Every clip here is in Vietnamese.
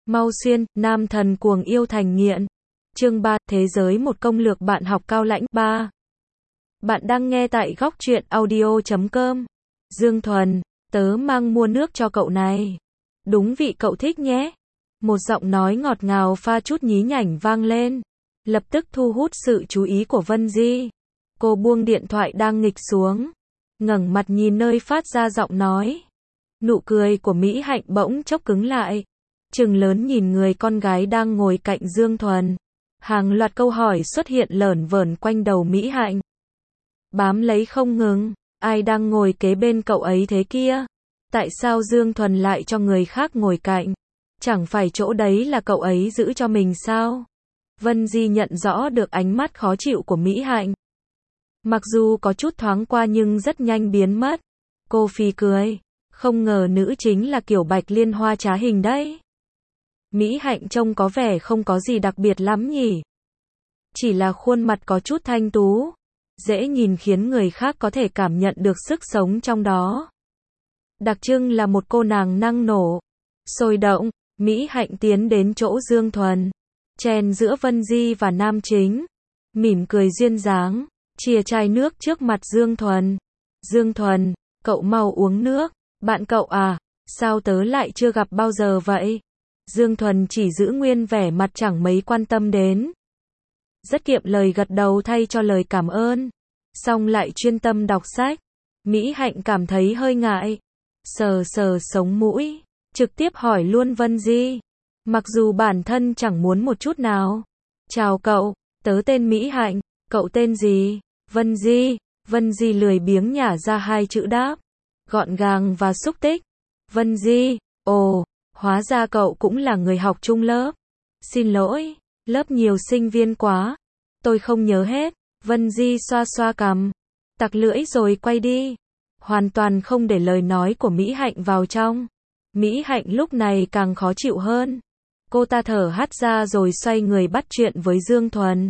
Mau xuyên, nam thần cuồng yêu thành nghiện. Chương 3, Thế giới một công lược bạn học cao lãnh. 3. Bạn đang nghe tại góc truyện audio.com. Dương Thuần, tớ mang mua nước cho cậu này. Đúng vị cậu thích nhé. Một giọng nói ngọt ngào pha chút nhí nhảnh vang lên. Lập tức thu hút sự chú ý của Vân Di. Cô buông điện thoại đang nghịch xuống. Ngẩng mặt nhìn nơi phát ra giọng nói. Nụ cười của Mỹ Hạnh bỗng chốc cứng lại. Trừng lớn nhìn người con gái đang ngồi cạnh Dương Thuần. Hàng loạt câu hỏi xuất hiện lởn vởn quanh đầu Mỹ Hạnh. Bám lấy không ngừng. Ai đang ngồi kế bên cậu ấy thế kia? Tại sao Dương Thuần lại cho người khác ngồi cạnh? Chẳng phải chỗ đấy là cậu ấy giữ cho mình sao? Vân Di nhận rõ được ánh mắt khó chịu của Mỹ Hạnh. Mặc dù có chút thoáng qua nhưng rất nhanh biến mất. Cô phì cười. Không ngờ nữ chính là kiểu Bạch Liên Hoa trá hình đấy. Mỹ Hạnh trông có vẻ không có gì đặc biệt lắm nhỉ. Chỉ là khuôn mặt có chút thanh tú. Dễ nhìn khiến người khác có thể cảm nhận được sức sống trong đó. Đặc trưng là một cô nàng năng nổ. Sôi động, Mỹ Hạnh tiến đến chỗ Dương Thuần. Chen giữa Vân Di và nam chính. Mỉm cười duyên dáng. Chìa chai nước trước mặt Dương Thuần. Dương Thuần, cậu mau uống nước. Bạn cậu à, sao tớ lại chưa gặp bao giờ vậy? Dương Thuần chỉ giữ nguyên vẻ mặt chẳng mấy quan tâm đến. Rất kiệm lời gật đầu thay cho lời cảm ơn. Xong lại chuyên tâm đọc sách. Mỹ Hạnh cảm thấy hơi ngại. Sờ sờ sống mũi. Trực tiếp hỏi luôn Vân Di. Mặc dù bản thân chẳng muốn một chút nào. Chào cậu, tớ tên Mỹ Hạnh. Cậu tên gì? Vân Di. Vân Di lười biếng nhả ra hai chữ đáp. Gọn gàng và xúc tích. Vân Di. Ồ, hóa ra cậu cũng là người học chung lớp. Xin lỗi, lớp nhiều sinh viên quá. Tôi không nhớ hết. Vân Di xoa xoa cằm. Tặc lưỡi rồi quay đi. Hoàn toàn không để lời nói của Mỹ Hạnh vào trong. Mỹ Hạnh lúc này càng khó chịu hơn. Cô ta thở hắt ra rồi xoay người bắt chuyện với Dương Thuần.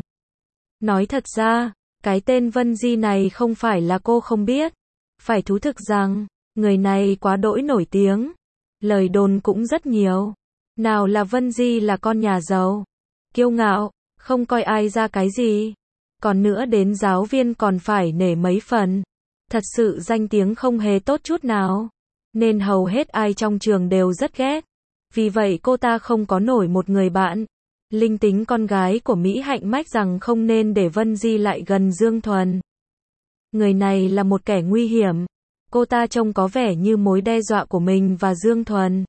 Nói thật ra, cái tên Vân Di này không phải là cô không biết. Phải thú thực rằng, người này quá đỗi nổi tiếng. Lời đồn cũng rất nhiều. Nào là Vân Di là con nhà giàu. Kiêu ngạo, không coi ai ra cái gì. Còn nữa đến giáo viên còn phải nể mấy phần. Thật sự danh tiếng không hề tốt chút nào. Nên hầu hết ai trong trường đều rất ghét. Vì vậy cô ta không có nổi một người bạn. Linh tính con gái của Mỹ Hạnh mách rằng không nên để Vân Di lại gần Dương Thuần. Người này là một kẻ nguy hiểm. Cô ta trông có vẻ như mối đe dọa của mình và Dương Thuần.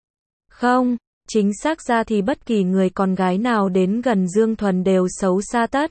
Không, chính xác ra thì bất kỳ người con gái nào đến gần Dương Thuần đều xấu xa tất.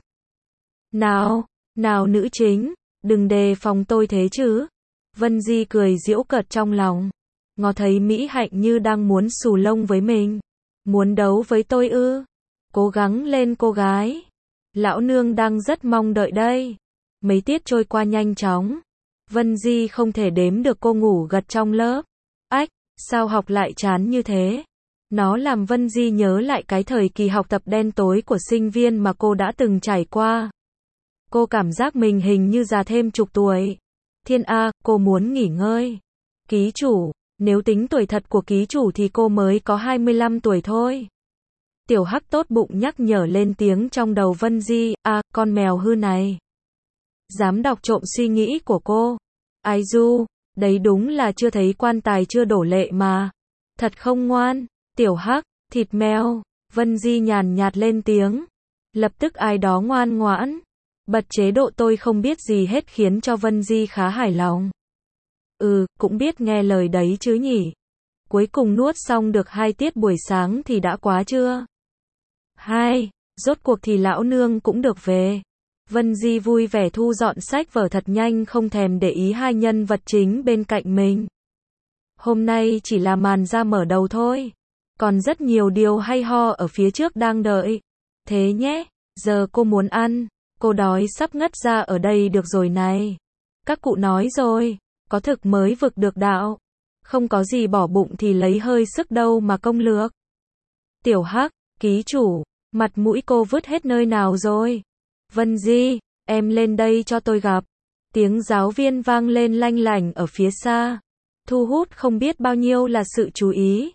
Nào nữ chính, đừng đề phòng tôi thế chứ. Vân Di cười giễu cợt trong lòng. Ngó thấy Mỹ Hạnh như đang muốn xù lông với mình. Muốn đấu với tôi ư? Cố gắng lên cô gái. Lão nương đang rất mong đợi đây. Mấy tiết trôi qua nhanh chóng. Vân Di không thể đếm được cô ngủ gật trong lớp. Ách, sao học lại chán như thế? Nó làm Vân Di nhớ lại cái thời kỳ học tập đen tối của sinh viên mà cô đã từng trải qua. Cô cảm giác mình hình như già thêm chục tuổi. Thiên A, cô muốn nghỉ ngơi. Ký chủ, nếu tính tuổi thật của ký chủ thì cô mới có 25 tuổi thôi. Tiểu Hắc tốt bụng nhắc nhở lên tiếng trong đầu Vân Di. À, con mèo hư này. Dám đọc trộm suy nghĩ của cô. Ai du, đấy đúng là chưa thấy quan tài chưa đổ lệ mà. Thật không ngoan. Tiểu Hắc, thịt mèo. Vân Di nhàn nhạt lên tiếng. Lập tức ai đó ngoan ngoãn. Bật chế độ tôi không biết gì hết khiến cho Vân Di khá hài lòng. Cũng biết nghe lời đấy chứ nhỉ. Cuối cùng nuốt xong được 2 tiết buổi sáng thì đã quá chưa? Rốt cuộc thì lão nương cũng được về. Vân Di vui vẻ thu dọn sách vở thật nhanh không thèm để ý hai nhân vật chính bên cạnh mình. Hôm nay chỉ là màn ra mở đầu thôi. Còn rất nhiều điều hay ho ở phía trước đang đợi. Thế nhé, giờ cô muốn ăn. Cô đói sắp ngất ra ở đây được rồi này. Các cụ nói rồi, có thực mới vực được đạo. Không có gì bỏ bụng thì lấy hơi sức đâu mà công lược. Tiểu Hắc, ký chủ, mặt mũi cô vứt hết nơi nào rồi? Vân Di, em lên đây cho tôi gặp. Tiếng giáo viên vang lên lanh lảnh ở phía xa. Thu hút không biết bao nhiêu là sự chú ý.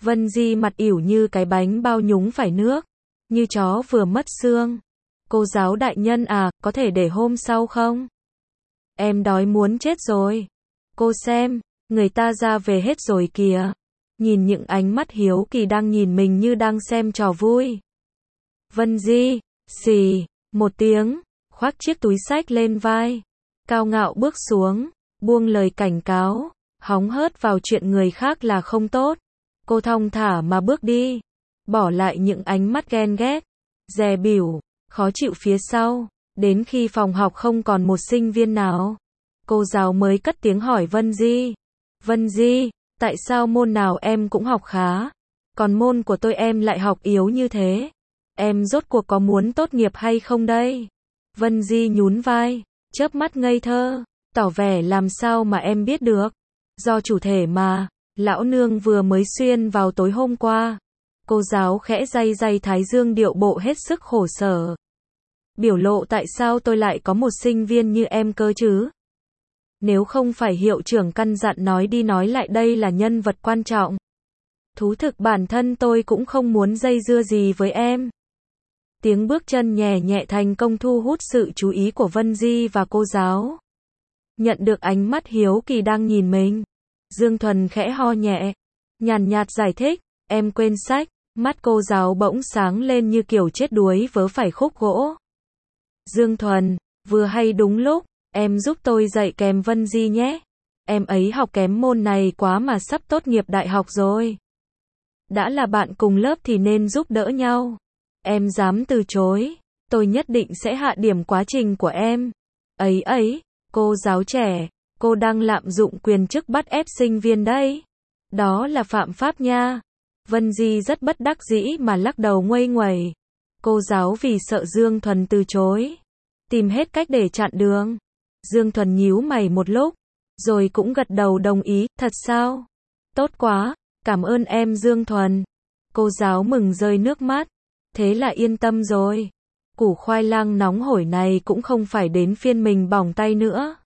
Vân Di mặt ỉu như cái bánh bao nhúng phải nước, như chó vừa mất xương. Cô giáo đại nhân à, có thể để hôm sau không? Em đói muốn chết rồi. Cô xem, người ta ra về hết rồi kìa. Nhìn những ánh mắt hiếu kỳ đang nhìn mình như đang xem trò vui. Vân Di, xì, một tiếng, khoác chiếc túi xách lên vai. Cao ngạo bước xuống, buông lời cảnh cáo, hóng hớt vào chuyện người khác là không tốt. Cô thong thả mà bước đi, bỏ lại những ánh mắt ghen ghét, dè bỉu, khó chịu phía sau, đến khi phòng học không còn một sinh viên nào. Cô giáo mới cất tiếng hỏi Vân Di. Vân Di, tại sao môn nào em cũng học khá, còn môn của tôi em lại học yếu như thế? Em rốt cuộc có muốn tốt nghiệp hay không đây? Vân Di nhún vai, chớp mắt ngây thơ, tỏ vẻ làm sao mà em biết được. Do chủ thể mà, lão nương vừa mới xuyên vào tối hôm qua. Cô giáo khẽ day day thái dương điệu bộ hết sức khổ sở. Biểu lộ tại sao tôi lại có một sinh viên như em cơ chứ? Nếu không phải hiệu trưởng căn dặn nói đi nói lại đây là nhân vật quan trọng. Thú thực bản thân tôi cũng không muốn dây dưa gì với em. Tiếng bước chân nhẹ nhẹ thành công thu hút sự chú ý của Vân Di và cô giáo. Nhận được ánh mắt hiếu kỳ đang nhìn mình, Dương Thuần khẽ ho nhẹ, nhàn nhạt giải thích, em quên sách. Mắt cô giáo bỗng sáng lên như kiểu chết đuối vớ phải khúc gỗ. Dương Thuần, vừa hay đúng lúc, em giúp tôi dạy kèm Vân Di nhé. Em ấy học kém môn này quá mà sắp tốt nghiệp đại học rồi. Đã là bạn cùng lớp thì nên giúp đỡ nhau. Em dám từ chối, tôi nhất định sẽ hạ điểm quá trình của em. Ấy, cô giáo trẻ, cô đang lạm dụng quyền chức bắt ép sinh viên đấy. Đó là phạm pháp nha. Vân Di rất bất đắc dĩ mà lắc đầu nguây nguẩy. Cô giáo vì sợ Dương Thuần từ chối, tìm hết cách để chặn đường. Dương Thuần nhíu mày một lúc, rồi cũng gật đầu đồng ý, thật sao? Tốt quá, cảm ơn em Dương Thuần. Cô giáo mừng rơi nước mắt, thế là yên tâm rồi. Củ khoai lang nóng hổi này cũng không phải đến phiên mình bỏng tay nữa.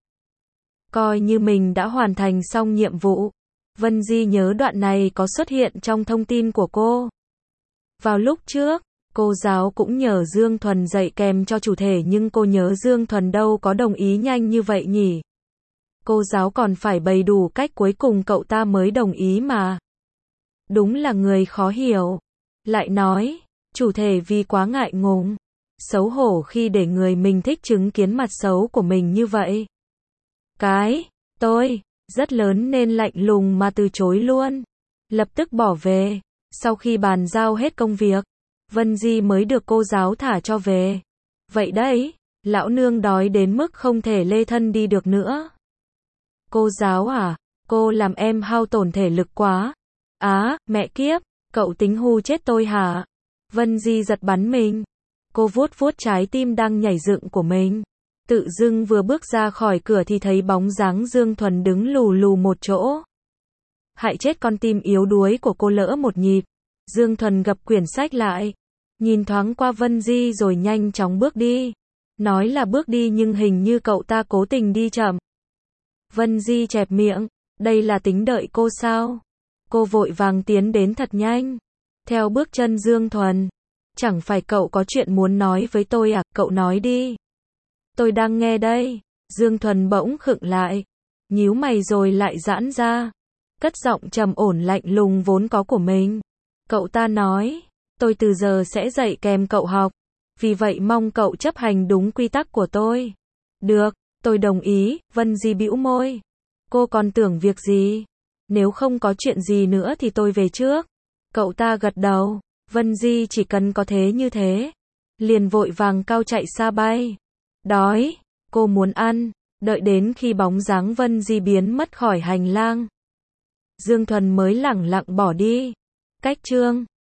Coi như mình đã hoàn thành xong nhiệm vụ. Vân Di nhớ đoạn này có xuất hiện trong thông tin của cô. Vào lúc trước, cô giáo cũng nhờ Dương Thuần dạy kèm cho chủ thể nhưng cô nhớ Dương Thuần đâu có đồng ý nhanh như vậy nhỉ. Cô giáo còn phải bày đủ cách cuối cùng cậu ta mới đồng ý mà. Đúng là người khó hiểu. Lại nói, chủ thể vì quá ngại ngùng, xấu hổ khi để người mình thích chứng kiến mặt xấu của mình như vậy. Tôi rất lớn nên lạnh lùng mà từ chối luôn. Lập tức bỏ về. Sau khi bàn giao hết công việc, Vân Di mới được cô giáo thả cho về. Vậy đấy, lão nương đói đến mức không thể lê thân đi được nữa. Cô giáo à, cô làm em hao tổn thể lực quá. Á, mẹ kiếp, cậu tính hù chết tôi hả? Vân Di giật bắn mình. Cô vuốt vuốt trái tim đang nhảy dựng của mình. Tự dưng vừa bước ra khỏi cửa thì thấy bóng dáng Dương Thuần đứng lù lù một chỗ. Hại chết con tim yếu đuối của cô lỡ một nhịp. Dương Thuần gập quyển sách lại, nhìn thoáng qua Vân Di rồi nhanh chóng bước đi. Nói là bước đi nhưng hình như cậu ta cố tình đi chậm. Vân Di chẹp miệng, đây là tính đợi cô sao? Cô vội vàng tiến đến thật nhanh, theo bước chân Dương Thuần. Chẳng phải cậu có chuyện muốn nói với tôi à, cậu nói đi. Tôi đang nghe đây. Dương Thuần bỗng khựng lại, nhíu mày rồi lại giãn ra, cất giọng trầm ổn lạnh lùng vốn có của mình. Cậu ta nói, tôi từ giờ sẽ dạy kèm cậu học, vì vậy mong cậu chấp hành đúng quy tắc của tôi. Được, tôi đồng ý. Vân Di bĩu môi. Cô còn tưởng việc gì? Nếu không có chuyện gì nữa thì tôi về trước. Cậu ta gật đầu. Vân Di chỉ cần có thế như thế, liền vội vàng cao chạy xa bay. Đói, cô muốn ăn. Đợi đến khi bóng dáng Vân Di biến mất khỏi hành lang, Dương Thuần mới lẳng lặng bỏ đi. Cách chương